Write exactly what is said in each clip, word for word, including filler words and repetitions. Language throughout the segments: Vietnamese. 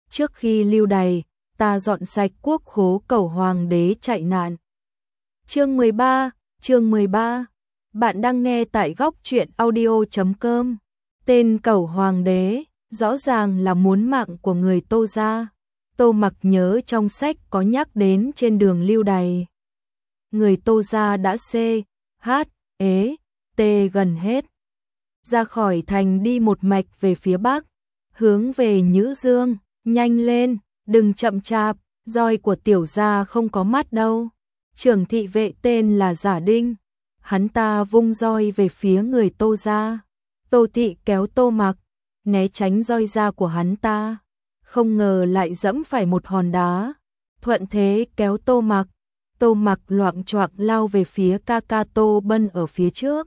trước khi lưu đày, ta dọn sạch quốc khố cẩu hoàng đế chạy nạn. Chương mười ba, chương mười ba. Bạn đang nghe tại góc truyện audio chấm com. Tên cẩu hoàng đế, rõ ràng là muốn mạng của người Tô gia. Tô Mặc nhớ trong sách có nhắc đến trên đường lưu đày. Người Tô gia đã xê, hát, ế, tê gần hết. Ra khỏi thành đi một mạch về phía bắc, hướng về Nhữ Dương, nhanh lên, đừng chậm chạp, roi của tiểu gia không có mắt đâu. Trưởng thị vệ tên là Giả Đinh, hắn ta vung roi về phía người Tô gia. Tô thị kéo Tô Mặc, né tránh roi ra của hắn ta, không ngờ lại dẫm phải một hòn đá, thuận thế kéo Tô Mặc. Tô Mặc loạng choạng lao về phía ca ca Tô Bân ở phía trước.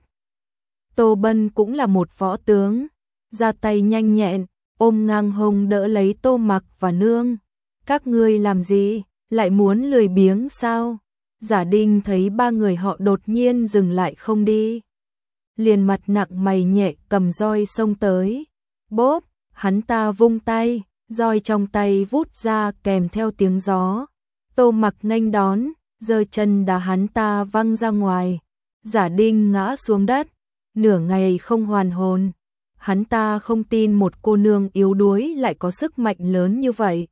Tô Bân cũng là một võ tướng, ra tay nhanh nhẹn, ôm ngang hông đỡ lấy Tô Mặc và nương. Các ngươi làm gì, lại muốn lười biếng sao? Giả Đinh thấy ba người họ đột nhiên dừng lại không đi, liền mặt nặng mày nhẹ cầm roi xông tới. Bốp, hắn ta vung tay, roi trong tay vút ra kèm theo tiếng gió. Tô Mặc nghênh đón, giơ chân đá hắn ta văng ra ngoài. Giả Đinh ngã xuống đất, nửa ngày không hoàn hồn. Hắn ta không tin một cô nương yếu đuối lại có sức mạnh lớn như vậy.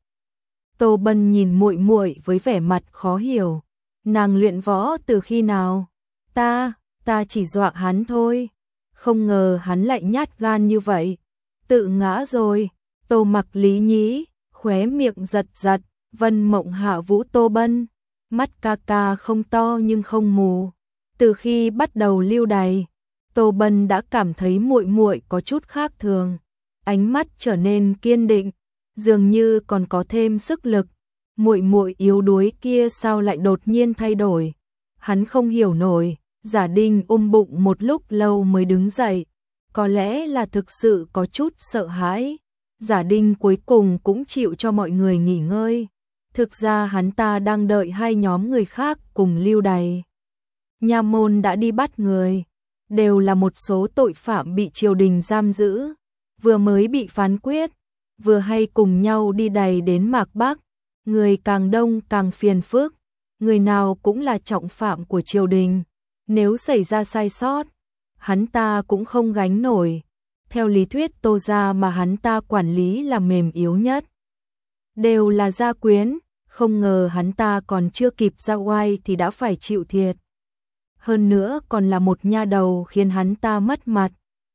Tô Bân nhìn muội muội với vẻ mặt khó hiểu. Nàng luyện võ từ khi nào? Ta, ta chỉ dọa hắn thôi. Không ngờ hắn lại nhát gan như vậy. Tự ngã rồi. Tô Mặc lý nhí, khóe miệng giật giật. Vân Mộng hạ vũ Tô Bân. Mắt ca ca không to nhưng không mù. Từ khi bắt đầu lưu đày, Tô Bân đã cảm thấy muội muội có chút khác thường. Ánh mắt trở nên kiên định, dường như còn có thêm sức lực. Muội muội yếu đuối kia sao lại đột nhiên thay đổi? Hắn không hiểu nổi. Giả Đinh ôm bụng một lúc lâu mới đứng dậy, có lẽ là thực sự có chút sợ hãi. Giả Đinh cuối cùng cũng chịu cho mọi người nghỉ ngơi. Thực ra hắn ta đang đợi hai nhóm người khác cùng lưu đày. Nha môn đã đi bắt người, đều là một số tội phạm bị triều đình giam giữ, vừa mới bị phán quyết, vừa hay cùng nhau đi đày đến Mạc Bắc. Người càng đông càng phiền phức, người nào cũng là trọng phạm của triều đình. Nếu xảy ra sai sót, hắn ta cũng không gánh nổi. Theo lý thuyết Tô gia mà hắn ta quản lý là mềm yếu nhất, đều là gia quyến, không ngờ hắn ta còn chưa kịp ra oai thì đã phải chịu thiệt. Hơn nữa còn là một nha đầu khiến hắn ta mất mặt.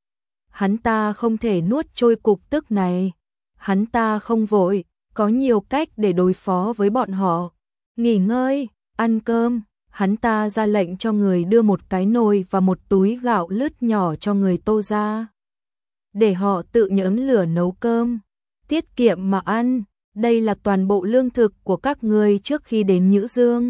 Hắn ta không thể nuốt trôi cục tức này. Hắn ta không vội, có nhiều cách để đối phó với bọn họ. Nghỉ ngơi, ăn cơm, hắn ta ra lệnh cho người đưa một cái nồi và một túi gạo lứt nhỏ cho người Tô gia, để họ tự nhẫn lửa nấu cơm, tiết kiệm mà ăn. Đây là toàn bộ lương thực của các ngươi trước khi đến Nhữ Dương.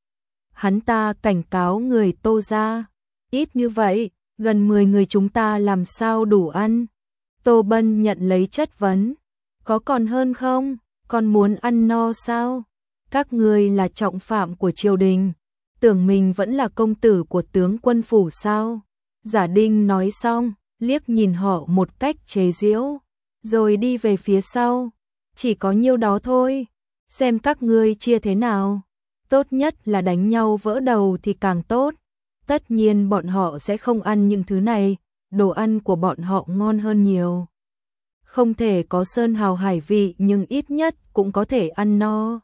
Hắn ta cảnh cáo người Tô gia, ít như vậy, gần mười người chúng ta làm sao đủ ăn? Tô Bân nhận lấy chất vấn, có còn hơn không? Còn muốn ăn no sao? Các ngươi là trọng phạm của triều đình, tưởng mình vẫn là công tử của tướng quân phủ sao? Giả Đinh nói xong, liếc nhìn họ một cách chế giễu, rồi đi về phía sau. Chỉ có nhiêu đó thôi, xem các ngươi chia thế nào. Tốt nhất là đánh nhau vỡ đầu thì càng tốt. Tất nhiên bọn họ sẽ không ăn những thứ này, đồ ăn của bọn họ ngon hơn nhiều. Không thể có sơn hào hải vị nhưng ít nhất cũng có thể ăn no.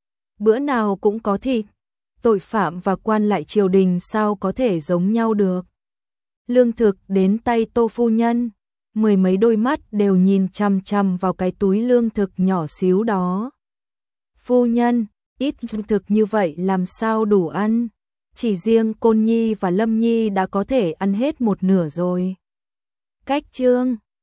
Bữa nào cũng có thịt, tội phạm và quan lại triều đình sao có thể giống nhau được. Lương thực đến tay Tô phu nhân, mười mấy đôi mắt đều nhìn chằm chằm vào cái túi lương thực nhỏ xíu đó. Phu nhân, ít lương thực như vậy làm sao đủ ăn? Chỉ riêng Côn Nhi và Lâm Nhi đã có thể ăn hết một nửa rồi. Cách chương